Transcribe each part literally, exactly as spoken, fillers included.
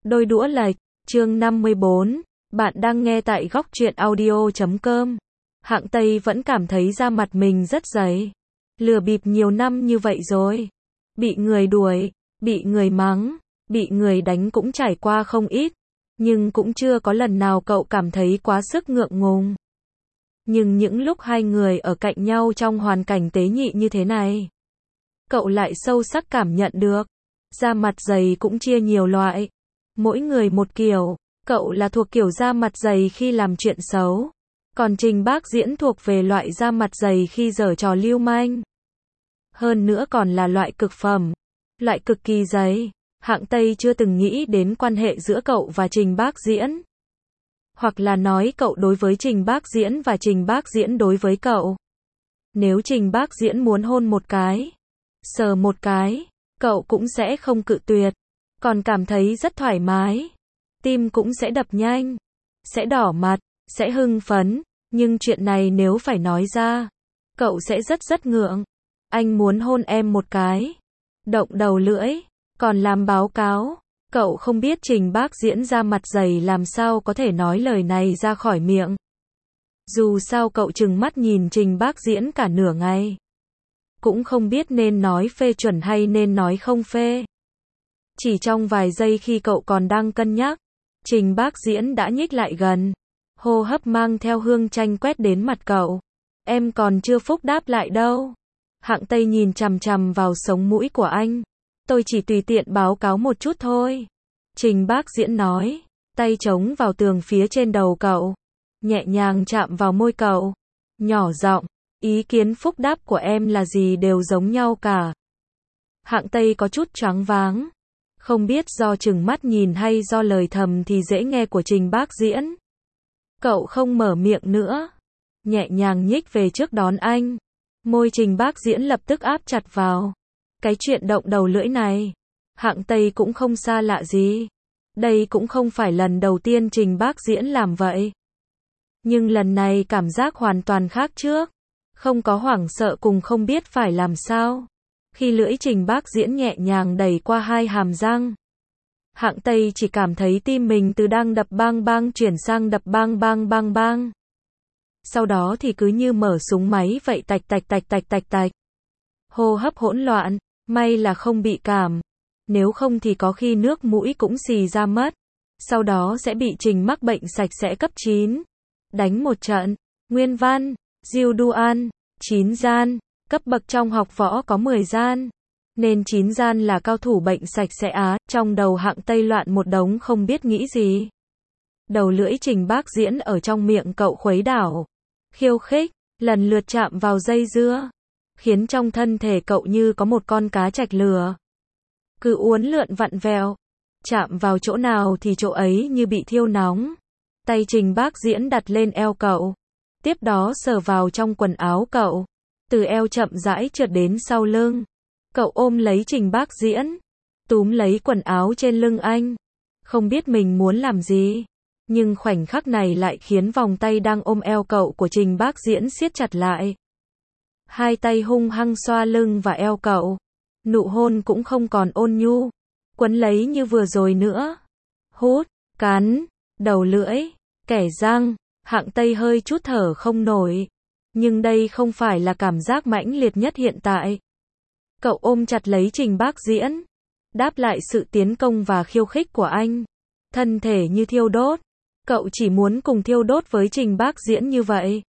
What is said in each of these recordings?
Đôi đũa lệch, chương năm mươi bốn, bạn đang nghe tại góc truyện audio chấm com. Hạng Tây vẫn cảm thấy da mặt mình rất dày. Lừa bịp nhiều năm như vậy rồi. Bị người đuổi, bị người mắng, bị người đánh cũng trải qua không ít. Nhưng cũng chưa có lần nào cậu cảm thấy quá sức ngượng ngùng. Nhưng những lúc hai người ở cạnh nhau trong hoàn cảnh tế nhị như thế này, cậu lại sâu sắc cảm nhận được. Da mặt dày cũng chia nhiều loại. Mỗi người một kiểu. Cậu là thuộc kiểu da mặt dày khi làm chuyện xấu. Còn Trình Bác Diễn thuộc về loại da mặt dày khi giở trò lưu manh. Hơn nữa còn là loại cực phẩm. Loại cực kỳ dày. Hạng Tây chưa từng nghĩ đến quan hệ giữa cậu và Trình Bác Diễn. Hoặc là nói cậu đối với Trình Bác Diễn và Trình Bác Diễn đối với cậu. Nếu Trình Bác Diễn muốn hôn một cái, sờ một cái, cậu cũng sẽ không cự tuyệt. Còn cảm thấy rất thoải mái. Tim cũng sẽ đập nhanh. Sẽ đỏ mặt, sẽ hưng phấn. Nhưng chuyện này nếu phải nói ra, cậu sẽ rất rất ngượng. Anh muốn hôn em một cái. Động đầu lưỡi. Còn làm báo cáo. Cậu không biết Trình Bác Diễn da mặt dày làm sao có thể nói lời này ra khỏi miệng. Dù sao cậu trừng mắt nhìn Trình Bác Diễn cả nửa ngày. Cũng không biết nên nói phê chuẩn hay nên nói không phê. Chỉ trong vài giây khi cậu còn đang cân nhắc, Trình Bác Diễn đã nhích lại gần. Hô hấp mang theo hương chanh quét đến mặt cậu. Em còn chưa phúc đáp lại đâu. Hạng Tây nhìn chằm chằm vào sống mũi của anh. Tôi chỉ tùy tiện báo cáo một chút thôi. Trình Bác Diễn nói, tay chống vào tường phía trên đầu cậu. Nhẹ nhàng chạm vào môi cậu. Nhỏ giọng, ý kiến phúc đáp của em là gì đều giống nhau cả. Hạng Tây có chút choáng váng. Không biết do chừng mắt nhìn hay do lời thầm thì dễ nghe của Trình Bác Diễn. Cậu không mở miệng nữa. Nhẹ nhàng nhích về trước đón anh. Môi Trình Bác Diễn lập tức áp chặt vào. Cái chuyện động đầu lưỡi này, Hạng Tây cũng không xa lạ gì. Đây cũng không phải lần đầu tiên Trình Bác Diễn làm vậy. Nhưng lần này cảm giác hoàn toàn khác trước. Không có hoảng sợ cùng không biết phải làm sao. Khi lưỡi Trình Bác Diễn nhẹ nhàng đẩy qua hai hàm răng, Hạng Tây chỉ cảm thấy tim mình từ đang đập bang bang chuyển sang đập bang bang bang bang. Sau đó thì cứ như mở súng máy vậy, tạch tạch tạch tạch tạch tạch. Hô hấp hỗn loạn, may là không bị cảm. Nếu không thì có khi nước mũi cũng xì ra mất. Sau đó sẽ bị Trình mắc bệnh sạch sẽ cấp chín. Đánh một trận. Nguyên văn, Diêu Du An, chín gian. Cấp bậc trong học võ có mười gian. Nên chín gian là cao thủ bệnh sạch sẽ á. Trong đầu Hạng Tây loạn một đống không biết nghĩ gì. Đầu lưỡi Trình Bác Diễn ở trong miệng cậu khuấy đảo. Khiêu khích, lần lượt chạm vào dây dưa. Khiến trong thân thể cậu như có một con cá trạch lừa. Cứ uốn lượn vặn vẹo. Chạm vào chỗ nào thì chỗ ấy như bị thiêu nóng. Tay Trình Bác Diễn đặt lên eo cậu. Tiếp đó sờ vào trong quần áo cậu. Từ eo chậm rãi trượt đến sau lưng. Cậu ôm lấy Trình Bác Diễn. Túm lấy quần áo trên lưng anh. Không biết mình muốn làm gì. Nhưng khoảnh khắc này lại khiến vòng tay đang ôm eo cậu của Trình Bác Diễn siết chặt lại. Hai tay hung hăng xoa lưng và eo cậu. Nụ hôn cũng không còn ôn nhu. Quấn lấy như vừa rồi nữa. Hút, cắn, đầu lưỡi, kẻ răng. Hạng Tây hơi chút thở không nổi. Nhưng đây không phải là cảm giác mãnh liệt nhất hiện tại. Cậu ôm chặt lấy Trình Bác Diễn. Đáp lại sự tiến công và khiêu khích của anh. Thân thể như thiêu đốt. Cậu chỉ muốn cùng thiêu đốt với Trình Bác Diễn như vậy.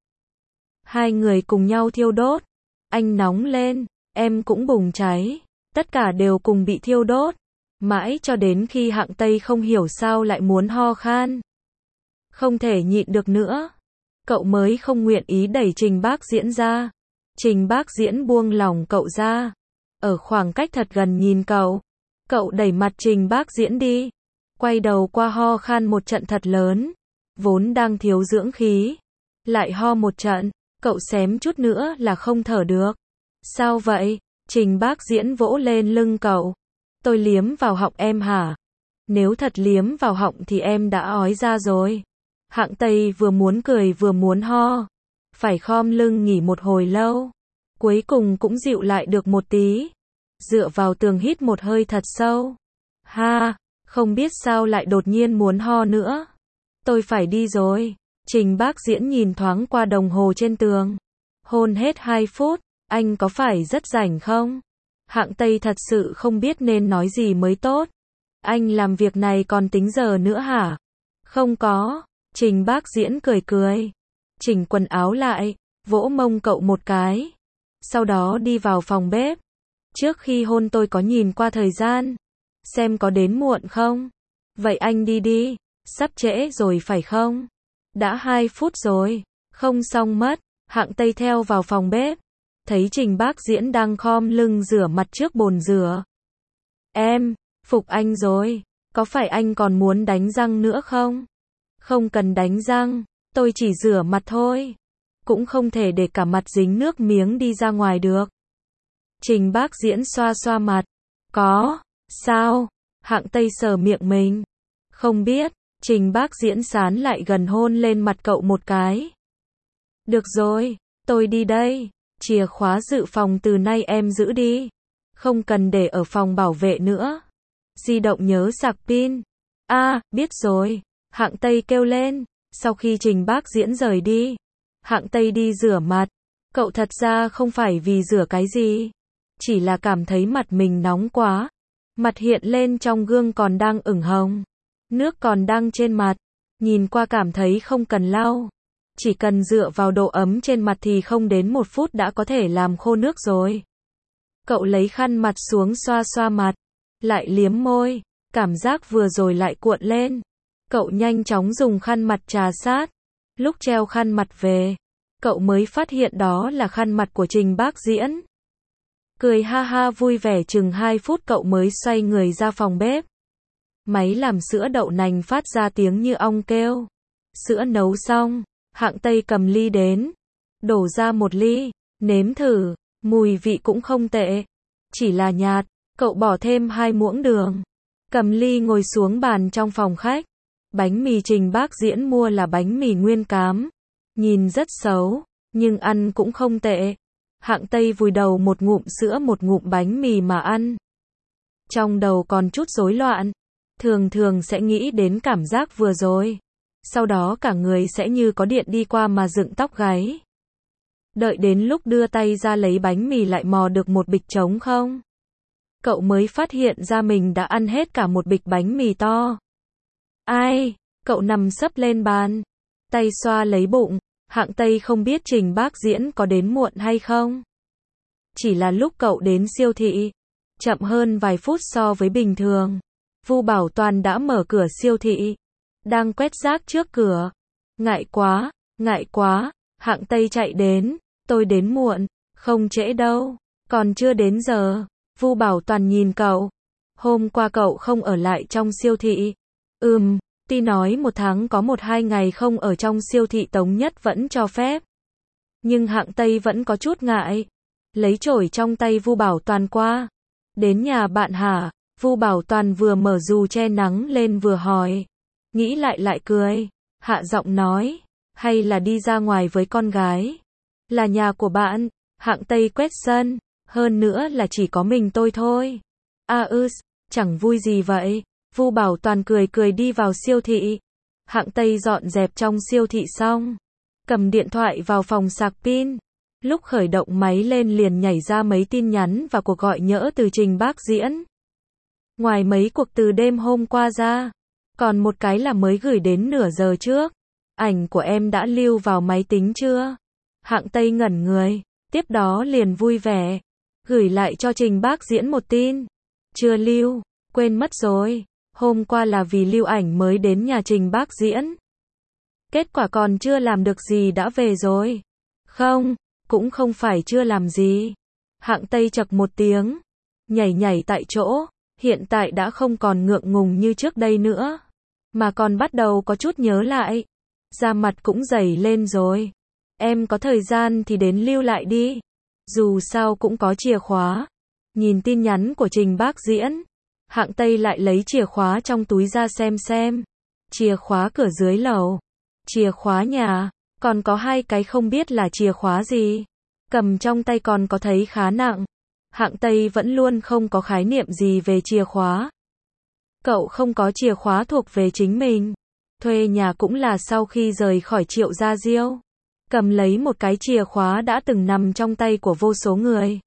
Hai người cùng nhau thiêu đốt. Anh nóng lên, em cũng bùng cháy. Tất cả đều cùng bị thiêu đốt. Mãi cho đến khi Hạng Tây không hiểu sao lại muốn ho khan. Không thể nhịn được nữa. Cậu mới không nguyện ý đẩy Trình Bác Diễn ra. Trình Bác Diễn buông lỏng cậu ra. Ở khoảng cách thật gần nhìn cậu. Cậu đẩy mặt Trình Bác Diễn đi. Quay đầu qua ho khan một trận thật lớn. Vốn đang thiếu dưỡng khí. Lại ho một trận. Cậu xém chút nữa là không thở được. Sao vậy? Trình Bác Diễn vỗ lên lưng cậu. Tôi liếm vào họng em hả? Nếu thật liếm vào họng thì em đã ói ra rồi. Hạng Tây vừa muốn cười vừa muốn ho. Phải khom lưng nghỉ một hồi lâu. Cuối cùng cũng dịu lại được một tí. Dựa vào tường hít một hơi thật sâu. Ha, Không biết sao lại đột nhiên muốn ho nữa. Tôi phải đi rồi. Trình Bác Diễn nhìn thoáng qua đồng hồ trên tường. Hôn hết hai phút, anh có phải rất rảnh không? Hạng Tây thật sự không biết nên nói gì mới tốt. Anh làm việc này còn tính giờ nữa hả? Không có. Trình Bác Diễn cười cười. Chỉnh quần áo lại, vỗ mông cậu một cái. Sau đó đi vào phòng bếp. Trước khi hôn tôi có nhìn qua thời gian. Xem có đến muộn không? Vậy anh đi đi. Sắp trễ rồi phải không? Đã hai phút rồi. Không xong mất. Hạng Tây theo vào phòng bếp. Thấy Trình Bác Diễn đang khom lưng rửa mặt trước bồn rửa. Em, phục anh rồi. Có phải anh còn muốn đánh răng nữa không? Không cần đánh răng. Tôi chỉ rửa mặt thôi. Cũng không thể để cả mặt dính nước miếng đi ra ngoài được. Trình Bác Diễn xoa xoa mặt. Có. Sao? Hạng Tây sờ miệng mình. Không biết. Trình Bác Diễn sán lại gần hôn lên mặt cậu một cái. Được rồi. Tôi đi đây. Chìa khóa dự phòng từ nay em giữ đi. Không cần để ở phòng bảo vệ nữa. Di động nhớ sạc pin. À, biết rồi. Hạng Tây kêu lên. Sau khi Trình Bác Diễn rời đi, Hạng Tây đi rửa mặt. Cậu thật ra không phải vì rửa cái gì. Chỉ là cảm thấy mặt mình nóng quá. Mặt hiện lên trong gương còn đang ửng hồng. Nước còn đang trên mặt. Nhìn qua cảm thấy không cần lau. Chỉ cần dựa vào độ ấm trên mặt thì không đến một phút đã có thể làm khô nước rồi. Cậu lấy khăn mặt xuống xoa xoa mặt. Lại liếm môi. Cảm giác vừa rồi lại cuộn lên. Cậu nhanh chóng dùng khăn mặt trà sát. Lúc treo khăn mặt về, cậu mới phát hiện đó là khăn mặt của Trình Bác Diễn. Cười ha ha vui vẻ chừng hai phút cậu mới xoay người ra phòng bếp. Máy làm sữa đậu nành phát ra tiếng như ong kêu. Sữa nấu xong, Hạng Tây cầm ly đến. Đổ ra một ly, nếm thử, mùi vị cũng không tệ. Chỉ là nhạt, cậu bỏ thêm hai muỗng đường. Cầm ly ngồi xuống bàn trong phòng khách. Bánh mì Trình Bác Diễn mua là bánh mì nguyên cám. Nhìn rất xấu, nhưng ăn cũng không tệ. Hạng Tây vùi đầu một ngụm sữa một ngụm bánh mì mà ăn. Trong đầu còn chút rối loạn. Thường thường sẽ nghĩ đến cảm giác vừa rồi. Sau đó cả người sẽ như có điện đi qua mà dựng tóc gáy. Đợi đến lúc đưa tay ra lấy bánh mì lại mò được một bịch trống không. Cậu mới phát hiện ra mình đã ăn hết cả một bịch bánh mì to. Ai? Cậu nằm sấp lên bàn. Tay xoa lấy bụng. Hạng Tây không biết Trình Bác Diễn có đến muộn hay không. Chỉ là lúc cậu đến siêu thị. Chậm hơn vài phút so với bình thường. Vu Bảo Toàn đã mở cửa siêu thị. Đang quét rác trước cửa. Ngại quá, ngại quá. Hạng Tây chạy đến. Tôi đến muộn. Không trễ đâu. Còn chưa đến giờ. Vu Bảo Toàn nhìn cậu. Hôm qua cậu không ở lại trong siêu thị. Ừm, tuy nói một tháng có một hai ngày không ở trong siêu thị Tống Nhất vẫn cho phép. Nhưng Hạng Tây vẫn có chút ngại. Lấy chổi trong tay Vu Bảo Toàn qua. Đến nhà bạn hả? Vu Bảo Toàn vừa mở dù che nắng lên vừa hỏi. Nghĩ lại lại cười. Hạ giọng nói. Hay là đi ra ngoài với con gái? Là nhà của bạn. Hạng Tây quét sân. Hơn nữa là chỉ có mình tôi thôi. À ư, chẳng vui gì vậy. Vu Bảo Toàn cười cười đi vào siêu thị. Hạng Tây dọn dẹp trong siêu thị xong. Cầm điện thoại vào phòng sạc pin. Lúc khởi động máy lên liền nhảy ra mấy tin nhắn và cuộc gọi nhỡ từ Trình Bác Diễn. Ngoài mấy cuộc từ đêm hôm qua ra. Còn một cái là mới gửi đến nửa giờ trước. Ảnh của em đã lưu vào máy tính chưa? Hạng Tây ngẩn người. Tiếp đó liền vui vẻ. Gửi lại cho Trình Bác Diễn một tin. Chưa lưu. Quên mất rồi. Hôm qua là vì lưu ảnh mới đến nhà Trình Bác Diễn. Kết quả còn chưa làm được gì đã về rồi. Không, cũng không phải chưa làm gì. Hạng Tây chậc một tiếng. Nhảy nhảy tại chỗ. Hiện tại đã không còn ngượng ngùng như trước đây nữa. Mà còn bắt đầu có chút nhớ lại. Da mặt cũng dày lên rồi. Em có thời gian thì đến lưu lại đi. Dù sao cũng có chìa khóa. Nhìn tin nhắn của Trình Bác Diễn. Hạng Tây lại lấy chìa khóa trong túi ra xem xem. Chìa khóa cửa dưới lầu. Chìa khóa nhà. Còn có hai cái không biết là chìa khóa gì. Cầm trong tay còn có thấy khá nặng. Hạng Tây vẫn luôn không có khái niệm gì về chìa khóa. Cậu không có chìa khóa thuộc về chính mình. Thuê nhà cũng là sau khi rời khỏi Triệu Gia Diêu. Cầm lấy một cái chìa khóa đã từng nằm trong tay của vô số người.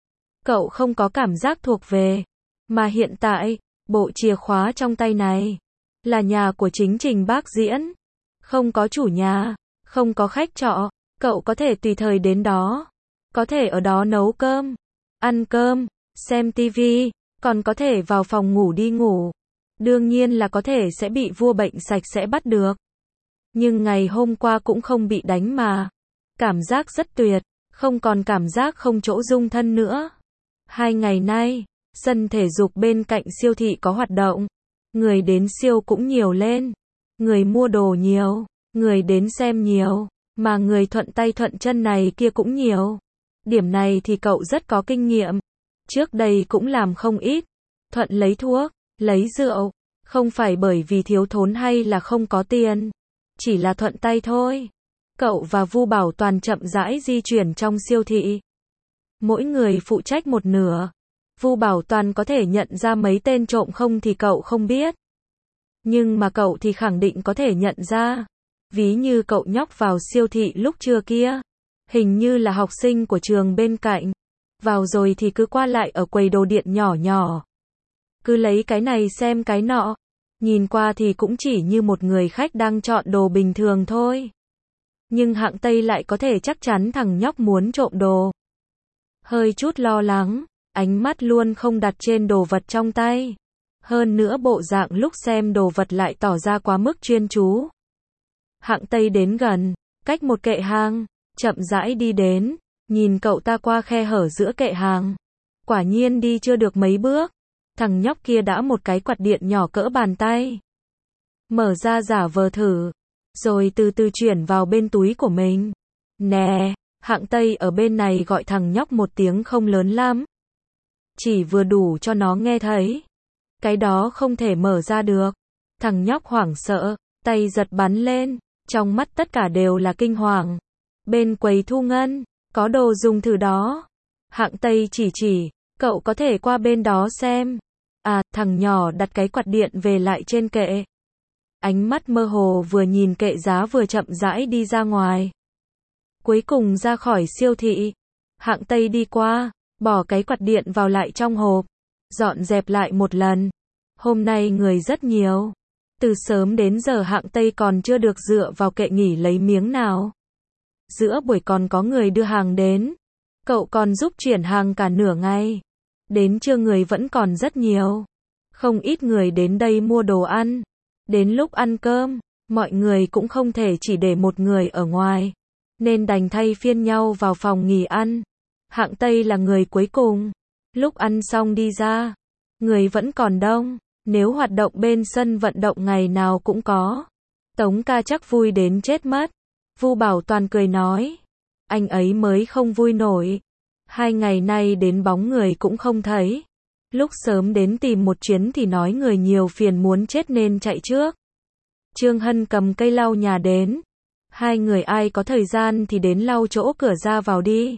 Cậu không có cảm giác thuộc về. Mà hiện tại, bộ chìa khóa trong tay này là nhà của chính Trình Bác Diễn. Không có chủ nhà, không có khách trọ, cậu có thể tùy thời đến đó. Có thể ở đó nấu cơm, ăn cơm, xem tivi, còn có thể vào phòng ngủ đi ngủ. Đương nhiên là có thể sẽ bị vua bệnh sạch sẽ bắt được. Nhưng ngày hôm qua cũng không bị đánh mà. Cảm giác rất tuyệt, không còn cảm giác không chỗ dung thân nữa. Hai ngày nay, sân thể dục bên cạnh siêu thị có hoạt động. Người đến siêu cũng nhiều lên. Người mua đồ nhiều, người đến xem nhiều, mà người thuận tay thuận chân này kia cũng nhiều. Điểm này thì cậu rất có kinh nghiệm. Trước đây cũng làm không ít. Thuận lấy thuốc, lấy rượu. Không phải bởi vì thiếu thốn hay là không có tiền. Chỉ là thuận tay thôi. Cậu và Vu Bảo Toàn chậm rãi di chuyển trong siêu thị. Mỗi người phụ trách một nửa. Vu Bảo Toàn có thể nhận ra mấy tên trộm không thì cậu không biết. Nhưng mà cậu thì khẳng định có thể nhận ra. Ví như cậu nhóc vào siêu thị lúc trưa kia. Hình như là học sinh của trường bên cạnh. Vào rồi thì cứ qua lại ở quầy đồ điện nhỏ nhỏ. Cứ lấy cái này xem cái nọ. Nhìn qua thì cũng chỉ như một người khách đang chọn đồ bình thường thôi. Nhưng hạng Tây lại có thể chắc chắn thằng nhóc muốn trộm đồ. Hơi chút lo lắng, ánh mắt luôn không đặt trên đồ vật trong tay. Hơn nữa bộ dạng lúc xem đồ vật lại tỏ ra quá mức chuyên chú. Hạng Tây đến gần, cách một kệ hàng, chậm rãi đi đến, nhìn cậu ta qua khe hở giữa kệ hàng. Quả nhiên đi chưa được mấy bước, thằng nhóc kia đã một cái quạt điện nhỏ cỡ bàn tay. Mở ra giả vờ thử, rồi từ từ chuyển vào bên túi của mình. Nè, Hạng Tây ở bên này gọi thằng nhóc một tiếng không lớn lắm. Chỉ vừa đủ cho nó nghe thấy. Cái đó không thể mở ra được. Thằng nhóc hoảng sợ, tay giật bắn lên, trong mắt tất cả đều là kinh hoàng. Bên quầy thu ngân, có đồ dùng thử đó. Hạng Tây chỉ chỉ, cậu có thể qua bên đó xem. À, thằng nhỏ đặt cái quạt điện về lại trên kệ. Ánh mắt mơ hồ vừa nhìn kệ giá vừa chậm rãi đi ra ngoài. Cuối cùng ra khỏi siêu thị. Hạng Tây đi qua, bỏ cái quạt điện vào lại trong hộp. Dọn dẹp lại một lần. Hôm nay người rất nhiều. Từ sớm đến giờ Hạng Tây còn chưa được dựa vào kệ nghỉ lấy miếng nào. Giữa buổi còn có người đưa hàng đến. Cậu còn giúp chuyển hàng cả nửa ngày. Đến trưa người vẫn còn rất nhiều. Không ít người đến đây mua đồ ăn. Đến lúc ăn cơm, mọi người cũng không thể chỉ để một người ở ngoài. Nên đành thay phiên nhau vào phòng nghỉ ăn. Hạng Tây là người cuối cùng. Lúc ăn xong đi ra, người vẫn còn đông. Nếu hoạt động bên sân vận động ngày nào cũng có. Tống ca chắc vui đến chết mất. Vu Bảo Toàn cười nói. Anh ấy mới không vui nổi. Hai ngày nay đến bóng người cũng không thấy. Lúc sớm đến tìm một chuyến thì nói người nhiều phiền muốn chết nên chạy trước. Trương Hân cầm cây lau nhà đến. Hai người ai có thời gian thì đến lau chỗ cửa ra vào đi.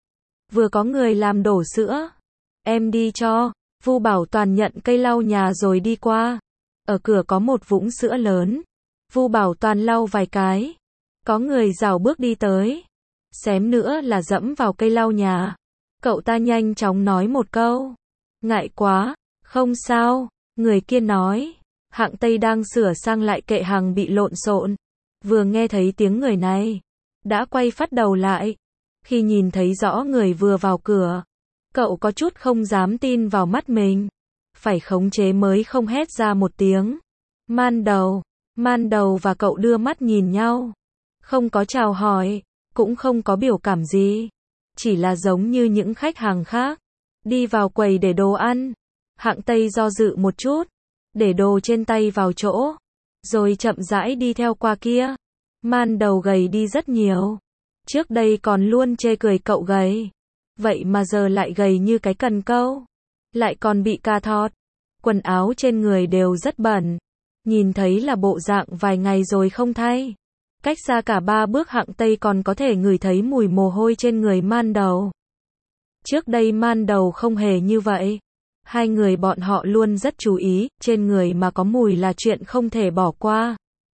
Vừa có người làm đổ sữa. Em đi cho. Vu Bảo Toàn nhận cây lau nhà rồi đi qua. Ở cửa có một vũng sữa lớn. Vu Bảo Toàn lau vài cái. Có người rảo bước đi tới. Xém nữa là dẫm vào cây lau nhà. Cậu ta nhanh chóng nói một câu. Ngại quá. Không sao. Người kia nói. Hạng Tây đang sửa sang lại kệ hàng bị lộn xộn. Vừa nghe thấy tiếng người này. Đã quay phát đầu lại. Khi nhìn thấy rõ người vừa vào cửa. Cậu có chút không dám tin vào mắt mình. Phải khống chế mới không hét ra một tiếng. Man Đầu. Man Đầu và cậu đưa mắt nhìn nhau. Không có chào hỏi. Cũng không có biểu cảm gì. Chỉ là giống như những khách hàng khác. Đi vào quầy để đồ ăn. Hạng Tây do dự một chút. Để đồ trên tay vào chỗ. Rồi chậm rãi đi theo qua kia. Man Đầu gầy đi rất nhiều. Trước đây còn luôn chê cười cậu gầy. Vậy mà giờ lại gầy như cái cần câu. Lại còn bị ca thọt. Quần áo trên người đều rất bẩn. Nhìn thấy là bộ dạng vài ngày rồi không thay. Cách xa cả ba bước Hạng Tây còn có thể ngửi thấy mùi mồ hôi trên người Man Đầu. Trước đây Man Đầu không hề như vậy. Hai người bọn họ luôn rất chú ý, trên người mà có mùi là chuyện không thể bỏ qua.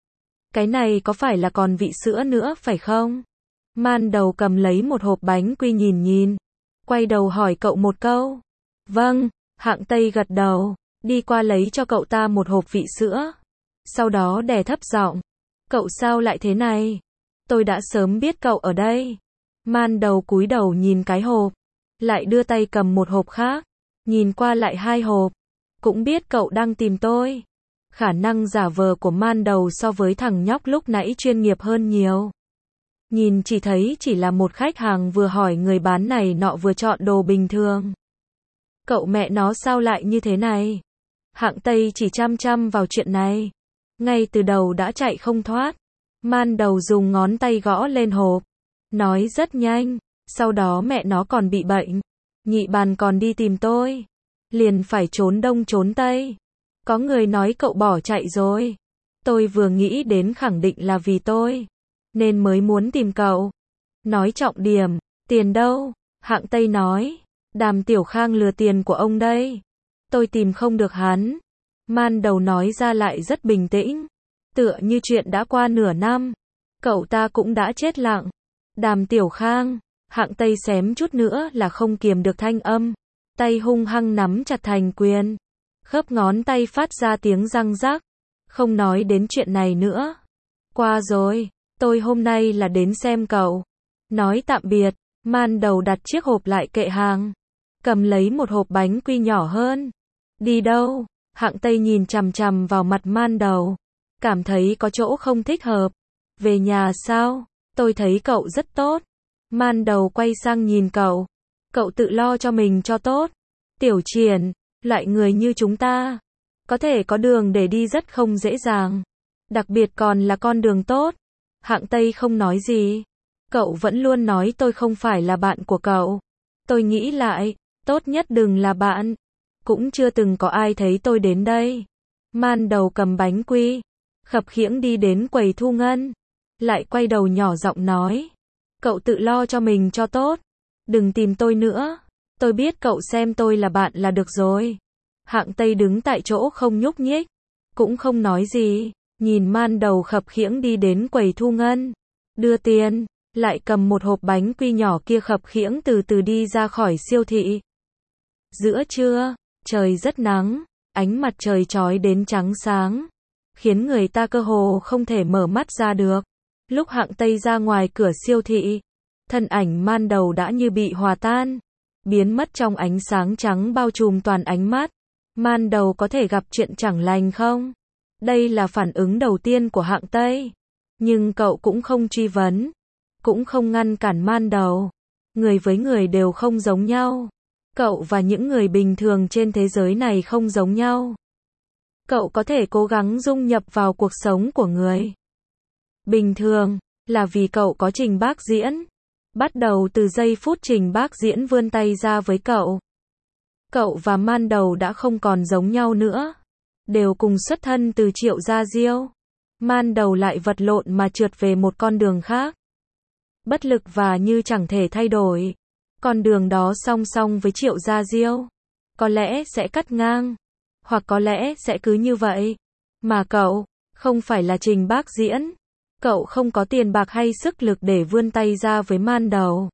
Cái này có phải là còn vị sữa nữa phải không? Man đầu cầm lấy một hộp bánh quy nhìn nhìn. Quay đầu hỏi cậu một câu. Vâng, Hạng Tây gật đầu. Đi qua lấy cho cậu ta một hộp vị sữa. Sau đó đè thấp giọng. Cậu sao lại thế này? Tôi đã sớm biết cậu ở đây. Man đầu cúi đầu nhìn cái hộp. Lại đưa tay cầm một hộp khác. Nhìn qua lại hai hộp. Cũng biết cậu đang tìm tôi. Khả năng giả vờ của man đầu so với thằng nhóc lúc nãy chuyên nghiệp hơn nhiều. Nhìn chỉ thấy chỉ là một khách hàng vừa hỏi người bán này nọ vừa chọn đồ bình thường. Cậu mẹ nó sao lại như thế này? Hạng Tây chỉ chăm chăm vào chuyện này. Ngay từ đầu đã chạy không thoát. Man đầu dùng ngón tay gõ lên hộp. Nói rất nhanh. Sau đó mẹ nó còn bị bệnh. Nhị bàn còn đi tìm tôi. Liền phải trốn đông trốn tây. Có người nói cậu bỏ chạy rồi. Tôi vừa nghĩ đến khẳng định là vì tôi. Nên mới muốn tìm cậu. Nói trọng điểm. Tiền đâu? Hạng Tây nói. Đàm Tiểu Khang lừa tiền của ông đây. Tôi tìm không được hắn. Man đầu nói ra lại rất bình tĩnh. Tựa như chuyện đã qua nửa năm. Cậu ta cũng đã chết lặng. Đàm Tiểu Khang. Hạng Tây xém chút nữa là không kiềm được thanh âm. Tay hung hăng nắm chặt thành quyền. Khớp ngón tay phát ra tiếng răng rắc. Không nói đến chuyện này nữa. Qua rồi. Tôi hôm nay là đến xem cậu. Nói tạm biệt. Man đầu đặt chiếc hộp lại kệ hàng. Cầm lấy một hộp bánh quy nhỏ hơn. Đi đâu? Hạng Tây nhìn chằm chằm vào mặt man đầu. Cảm thấy có chỗ không thích hợp. Về nhà sao? Tôi thấy cậu rất tốt. Man đầu quay sang nhìn cậu. Cậu tự lo cho mình cho tốt. Tiểu Triển, loại người như chúng ta, có thể có đường để đi rất không dễ dàng. Đặc biệt còn là con đường tốt. Hạng Tây không nói gì. Cậu vẫn luôn nói tôi không phải là bạn của cậu. Tôi nghĩ lại, tốt nhất đừng là bạn. Cũng chưa từng có ai thấy tôi đến đây. Man đầu cầm bánh quy. Khập khiễng đi đến quầy thu ngân. Lại quay đầu nhỏ giọng nói. Cậu tự lo cho mình cho tốt. Đừng tìm tôi nữa. Tôi biết cậu xem tôi là bạn là được rồi. Hạng Tây đứng tại chỗ không nhúc nhích. Cũng không nói gì. Nhìn man đầu khập khiễng đi đến quầy thu ngân. Đưa tiền. Lại cầm một hộp bánh quy nhỏ kia khập khiễng từ từ đi ra khỏi siêu thị. Giữa trưa, trời rất nắng. Ánh mặt trời chói đến trắng sáng. Khiến người ta cơ hồ không thể mở mắt ra được. Lúc Hạng Tây ra ngoài cửa siêu thị, thân ảnh man đầu đã như bị hòa tan, biến mất trong ánh sáng trắng bao trùm toàn ánh mắt. Man đầu có thể gặp chuyện chẳng lành không? Đây là phản ứng đầu tiên của Hạng Tây. Nhưng cậu cũng không truy vấn, cũng không ngăn cản man đầu. Người với người đều không giống nhau. Cậu và những người bình thường trên thế giới này không giống nhau. Cậu có thể cố gắng dung nhập vào cuộc sống của người bình thường, là vì cậu có Trình Bác Diễn. Bắt đầu từ giây phút Trình Bác Diễn vươn tay ra với cậu. Cậu và man đầu đã không còn giống nhau nữa. Đều cùng xuất thân từ Triệu Gia Diêu. Man đầu lại vật lộn mà trượt về một con đường khác. Bất lực và như chẳng thể thay đổi. Con đường đó song song với Triệu Gia Diêu. Có lẽ sẽ cắt ngang. Hoặc có lẽ sẽ cứ như vậy. Mà cậu, không phải là Trình Bác Diễn. Cậu không có tiền bạc hay sức lực để vươn tay ra với man đầu.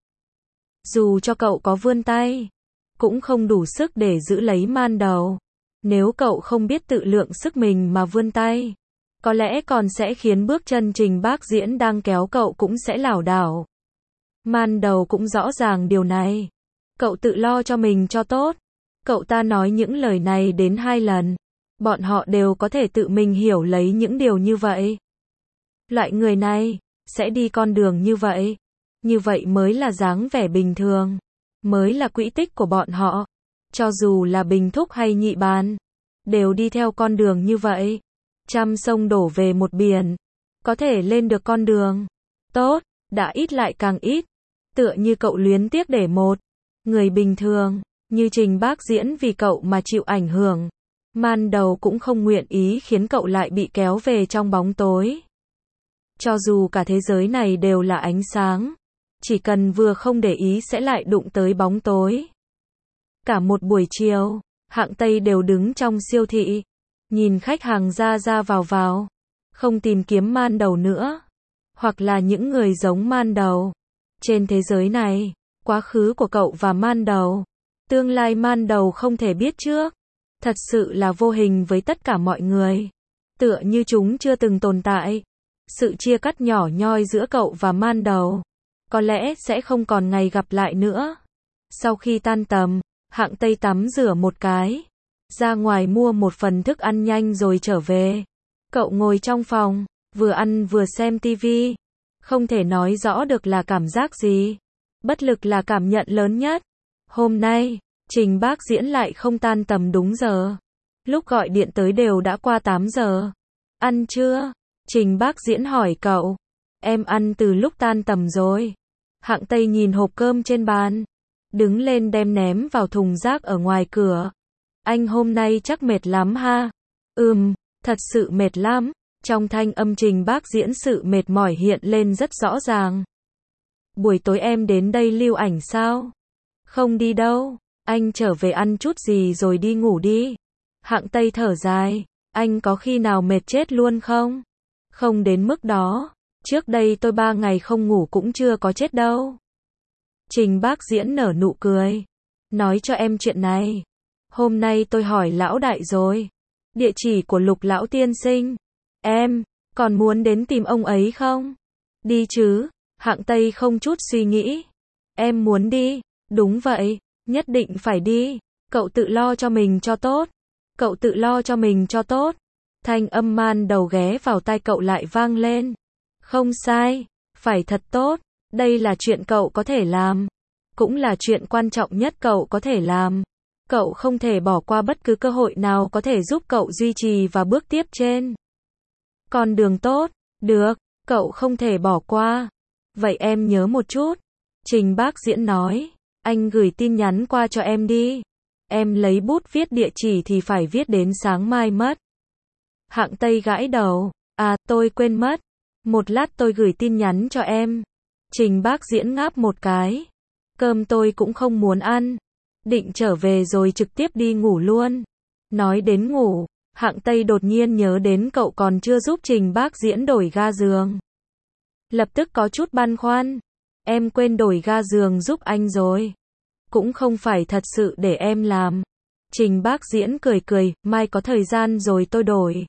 Dù cho cậu có vươn tay, cũng không đủ sức để giữ lấy man đầu. Nếu cậu không biết tự lượng sức mình mà vươn tay, có lẽ còn sẽ khiến bước chân Trình Bác Diễn đang kéo cậu cũng sẽ lảo đảo. Man đầu cũng rõ ràng điều này. Cậu tự lo cho mình cho tốt. Cậu ta nói những lời này đến hai lần. Bọn họ đều có thể tự mình hiểu lấy những điều như vậy. Loại người này, sẽ đi con đường như vậy. Như vậy mới là dáng vẻ bình thường. Mới là quỹ tích của bọn họ. Cho dù là Bình Thúc hay Nhị Bàn, đều đi theo con đường như vậy. Trăm sông đổ về một biển. Có thể lên được con đường tốt, đã ít lại càng ít. Tựa như cậu luyến tiếc để một người bình thường, như Trình Bác Diễn vì cậu mà chịu ảnh hưởng. Man đầu cũng không nguyện ý khiến cậu lại bị kéo về trong bóng tối. Cho dù cả thế giới này đều là ánh sáng, chỉ cần vừa không để ý sẽ lại đụng tới bóng tối. Cả một buổi chiều, Hạng Tây đều đứng trong siêu thị, nhìn khách hàng ra ra vào vào, không tìm kiếm man đầu nữa, hoặc là những người giống man đầu. Trên thế giới này, quá khứ của cậu và man đầu, tương lai man đầu không thể biết trước, thật sự là vô hình với tất cả mọi người, tựa như chúng chưa từng tồn tại. Sự chia cắt nhỏ nhoi giữa cậu và man đầu, có lẽ sẽ không còn ngày gặp lại nữa. Sau khi tan tầm, Hạng Tây tắm rửa một cái, ra ngoài mua một phần thức ăn nhanh rồi trở về. Cậu ngồi trong phòng, vừa ăn vừa xem tivi, không thể nói rõ được là cảm giác gì. Bất lực là cảm nhận lớn nhất. Hôm nay, Trình Bác Diễn lại không tan tầm đúng giờ. Lúc gọi điện tới đều đã qua tám giờ. Ăn chưa? Trình Bác Diễn hỏi cậu. Em ăn từ lúc tan tầm rồi. Hạng Tây nhìn hộp cơm trên bàn, đứng lên đem ném vào thùng rác ở ngoài cửa. Anh hôm nay chắc mệt lắm ha? Ừm, thật sự mệt lắm. Trong thanh âm Trình Bác Diễn sự mệt mỏi hiện lên rất rõ ràng. Buổi tối em đến đây lưu ảnh sao? Không đi đâu, anh trở về ăn chút gì rồi đi ngủ đi. Hạng Tây thở dài, anh có khi nào mệt chết luôn không? Không đến mức đó, trước đây tôi ba ngày không ngủ cũng chưa có chết đâu. Trình Bác Diễn nở nụ cười, nói cho em chuyện này. Hôm nay tôi hỏi lão đại rồi, địa chỉ của Lục lão tiên sinh. Em, còn muốn đến tìm ông ấy không? Đi chứ, Hạng Tây không chút suy nghĩ. Em muốn đi, đúng vậy, nhất định phải đi. Cậu tự lo cho mình cho tốt. Cậu tự lo cho mình cho tốt. Thanh âm man đầu ghé vào tai cậu lại vang lên. Không sai, phải thật tốt. Đây là chuyện cậu có thể làm. Cũng là chuyện quan trọng nhất cậu có thể làm. Cậu không thể bỏ qua bất cứ cơ hội nào có thể giúp cậu duy trì và bước tiếp trên con đường tốt. Được, cậu không thể bỏ qua. Vậy em nhớ một chút. Trình Bác Diễn nói. Anh gửi tin nhắn qua cho em đi. Em lấy bút viết địa chỉ thì phải viết đến sáng mai mất. Hạng Tây gãi đầu. À, tôi quên mất. Một lát tôi gửi tin nhắn cho em. Trình Bác Diễn ngáp một cái. Cơm tôi cũng không muốn ăn. Định trở về rồi trực tiếp đi ngủ luôn. Nói đến ngủ, Hạng Tây đột nhiên nhớ đến cậu còn chưa giúp Trình Bác Diễn đổi ga giường. Lập tức có chút băn khoăn. Em quên đổi ga giường giúp anh rồi. Cũng không phải thật sự để em làm. Trình Bác Diễn cười cười, mai có thời gian rồi tôi đổi.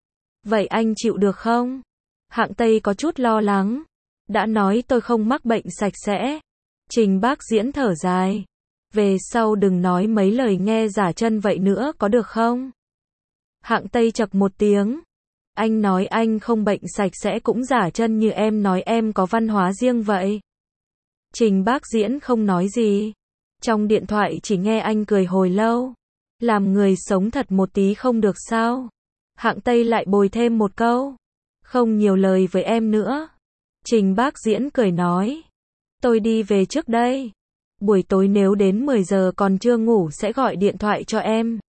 Vậy anh chịu được không? Hạng Tây có chút lo lắng. Đã nói tôi không mắc bệnh sạch sẽ. Trình Bác Diễn thở dài. Về sau đừng nói mấy lời nghe giả chân vậy nữa có được không? Hạng Tây chậc một tiếng. Anh nói anh không bệnh sạch sẽ cũng giả chân như em nói em có văn hóa riêng vậy. Trình Bác Diễn không nói gì. Trong điện thoại chỉ nghe anh cười hồi lâu. Làm người sống thật một tí không được sao? Hạng Tây lại bồi thêm một câu. Không nhiều lời với em nữa. Trình Bác Diễn cười nói. Tôi đi về trước đây. Buổi tối nếu đến mười giờ còn chưa ngủ sẽ gọi điện thoại cho em.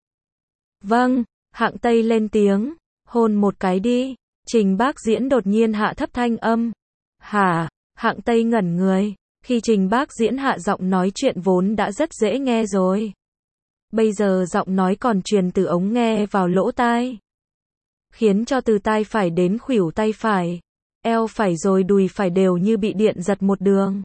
Vâng, Hạng Tây lên tiếng. Hôn một cái đi. Trình Bác Diễn đột nhiên hạ thấp thanh âm. Hả? Hạng Tây ngẩn người. Khi Trình Bác Diễn hạ giọng nói chuyện vốn đã rất dễ nghe rồi. Bây giờ giọng nói còn truyền từ ống nghe vào lỗ tai. Khiến cho từ tai phải đến khuỷu tay phải, eo phải rồi đùi phải đều như bị điện giật một đường.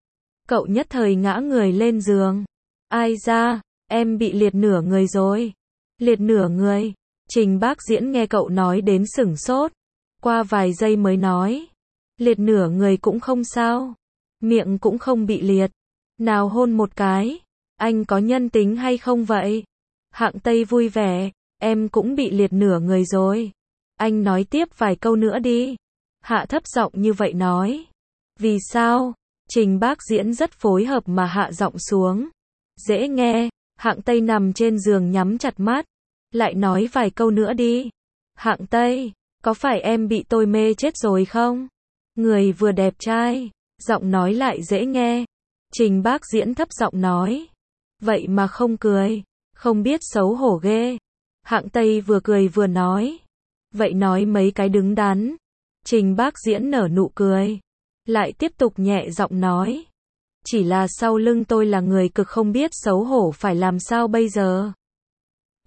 Cậu nhất thời ngã người lên giường. Ai da, em bị liệt nửa người rồi. Liệt nửa người. Trình Bác Diễn nghe cậu nói đến sửng sốt. Qua vài giây mới nói. Liệt nửa người cũng không sao. Miệng cũng không bị liệt. Nào hôn một cái. Anh có nhân tính hay không vậy? Hạng Tây vui vẻ. Em cũng bị liệt nửa người rồi. Anh nói tiếp vài câu nữa đi. Hạ thấp giọng như vậy nói. Vì sao? Trình Bác Diễn rất phối hợp mà hạ giọng xuống. Dễ nghe. Hạng Tây nằm trên giường nhắm chặt mắt. Lại nói vài câu nữa đi. Hạng Tây, có phải em bị tôi mê chết rồi không? Người vừa đẹp trai, giọng nói lại dễ nghe. Trình Bác Diễn thấp giọng nói. Vậy mà không cười, không biết xấu hổ ghê. Hạng Tây vừa cười vừa nói. Vậy nói mấy cái đứng đắn. Trình Bác Diễn nở nụ cười. Lại tiếp tục nhẹ giọng nói. Chỉ là sau lưng tôi là người cực không biết xấu hổ phải làm sao bây giờ.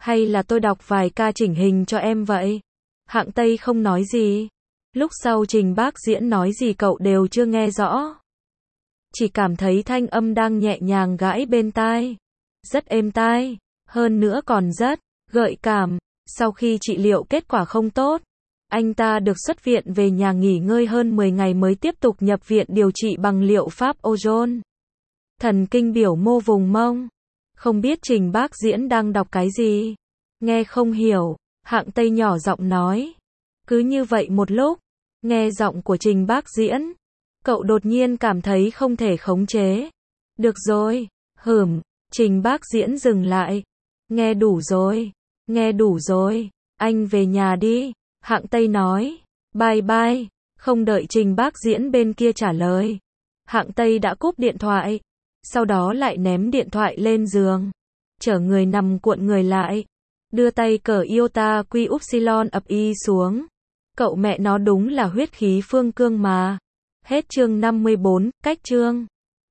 Hay là tôi đọc vài ca chỉnh hình cho em vậy? Hạng Tây không nói gì. Lúc sau Trình Bác Diễn nói gì cậu đều chưa nghe rõ. Chỉ cảm thấy thanh âm đang nhẹ nhàng gãi bên tai. Rất êm tai. Hơn nữa còn rất gợi cảm. Sau khi trị liệu kết quả không tốt, anh ta được xuất viện về nhà nghỉ ngơi hơn mười ngày mới tiếp tục nhập viện điều trị bằng liệu pháp ozone. Thần kinh biểu mô vùng mông. Không biết Trình Bác Diễn đang đọc cái gì? Nghe không hiểu, Hạng Tây nhỏ giọng nói. Cứ như vậy một lúc, nghe giọng của Trình Bác Diễn, cậu đột nhiên cảm thấy không thể khống chế. Được rồi, hửm, Trình Bác Diễn dừng lại. Nghe đủ rồi, nghe đủ rồi, anh về nhà đi, Hạng Tây nói. Bye bye, không đợi Trình Bác Diễn bên kia trả lời. Hạng Tây đã cúp điện thoại, sau đó lại ném điện thoại lên giường, chở người nằm cuộn người lại, đưa tay cởi iota quy upsilon ập y xuống. Cậu mẹ nó đúng là huyết khí phương cương mà. Hết chương năm mươi bốn, cách chương.